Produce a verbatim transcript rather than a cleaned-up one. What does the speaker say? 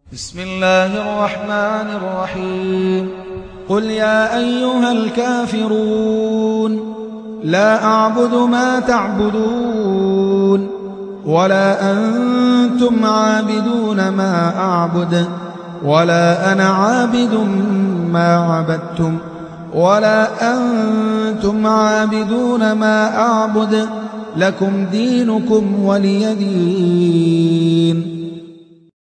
بسم الله الرحمن الرحيم قل يا أيها الكافرون لا أعبد ما تعبدون ولا أنتم عابدون ما أعبد ولا أنا عابد ما عبدتم ولا أنتم عابدون ما أعبد لكم دينكم ولي دين.